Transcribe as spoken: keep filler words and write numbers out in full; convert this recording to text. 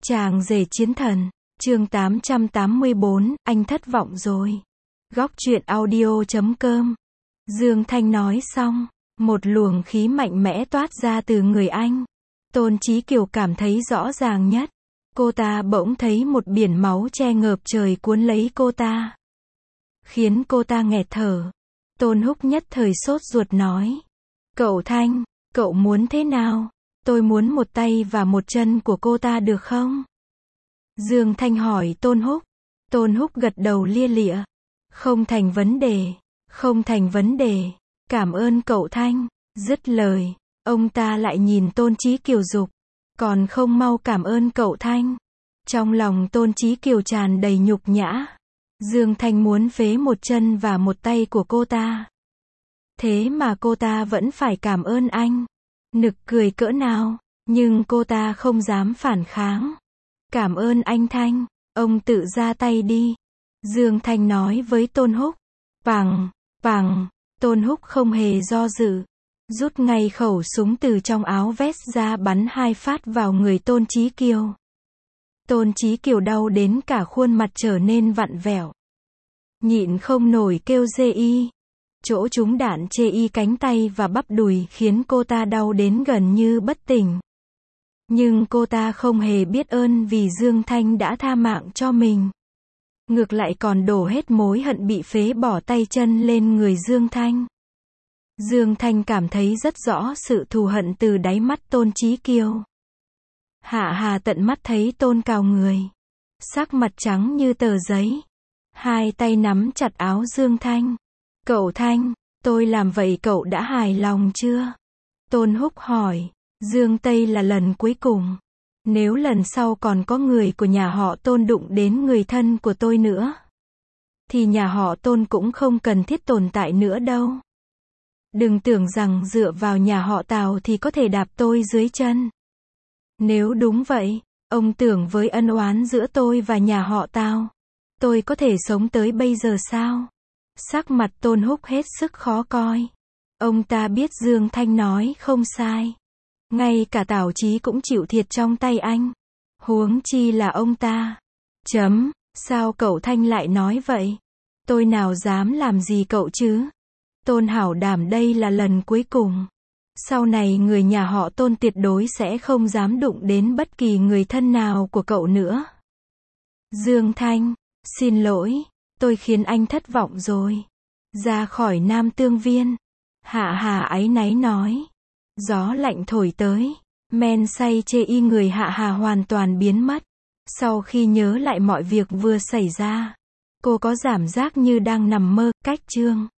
Chàng rể chiến thần, chương tám trăm tám mươi bốn, anh thất vọng rồi. Góc truyện audio chấm com. Dương Thanh nói xong, một luồng khí mạnh mẽ toát ra từ người anh. Tôn Chí Kiều cảm thấy rõ ràng nhất. Cô ta bỗng thấy một biển máu che ngợp trời cuốn lấy cô ta, khiến cô ta nghẹt thở. Tôn Húc nhất thời sốt ruột nói: Cậu Thanh, cậu muốn thế nào? Tôi muốn một tay và một chân của cô ta được không? Dương Thanh hỏi Tôn Húc. Tôn Húc gật đầu lia lịa. Không thành vấn đề, không thành vấn đề. Cảm ơn cậu Thanh. Dứt lời, ông ta lại nhìn Tôn Chí Kiều dục. Còn không mau cảm ơn cậu Thanh. Trong lòng Tôn Chí Kiều tràn đầy nhục nhã. Dương Thanh muốn phế một chân và một tay của cô ta. Thế mà cô ta vẫn phải cảm ơn anh. Nực cười cỡ nào, nhưng cô ta không dám phản kháng. Cảm ơn anh Thanh, ông tự ra tay đi. Dương Thanh nói với Tôn Húc. Vàng, vàng, Tôn Húc không hề do dự. Rút ngay khẩu súng từ trong áo vest ra bắn hai phát vào người Tôn Chí Kiều. Tôn Chí Kiều đau đến cả khuôn mặt trở nên vặn vẹo. Nhịn không nổi kêu dê y. Chỗ trúng đạn chê y cánh tay và bắp đùi khiến cô ta đau đến gần như bất tỉnh. Nhưng cô ta không hề biết ơn vì Dương Thanh đã tha mạng cho mình. Ngược lại còn đổ hết mối hận bị phế bỏ tay chân lên người Dương Thanh. Dương Thanh cảm thấy rất rõ sự thù hận từ đáy mắt Tôn Chí Kiều. Hạ Hà tận mắt thấy Tôn cào người, sắc mặt trắng như tờ giấy, hai tay nắm chặt áo Dương Thanh. Cậu Thanh, tôi làm vậy cậu đã hài lòng chưa? Tôn Húc hỏi. Dương Tây là lần cuối cùng. Nếu lần sau còn có người của nhà họ Tôn đụng đến người thân của tôi nữa, thì nhà họ Tôn cũng không cần thiết tồn tại nữa đâu. Đừng tưởng rằng dựa vào nhà họ Tào thì có thể đạp tôi dưới chân. Nếu đúng vậy, ông tưởng với ân oán giữa tôi và nhà họ Tào, tôi có thể sống tới bây giờ sao? Sắc mặt Tôn Húc hết sức khó coi. Ông ta biết Dương Thanh nói không sai. Ngay cả Tào Chí cũng chịu thiệt trong tay anh. Huống chi là ông ta. Chấm, sao cậu Thanh lại nói vậy? Tôi nào dám làm gì cậu chứ? Tôn hảo đảm đây là lần cuối cùng. Sau này người nhà họ Tôn tuyệt đối sẽ không dám đụng đến bất kỳ người thân nào của cậu nữa. Dương Thanh, xin lỗi, tôi khiến anh thất vọng rồi. Ra khỏi Nam Tương Viên, Hạ Hà áy náy nói. Gió lạnh thổi tới, men say chê y người Hạ Hà hoàn toàn biến mất. Sau khi nhớ lại mọi việc vừa xảy ra, cô có cảm giác như đang nằm mơ. Cách chương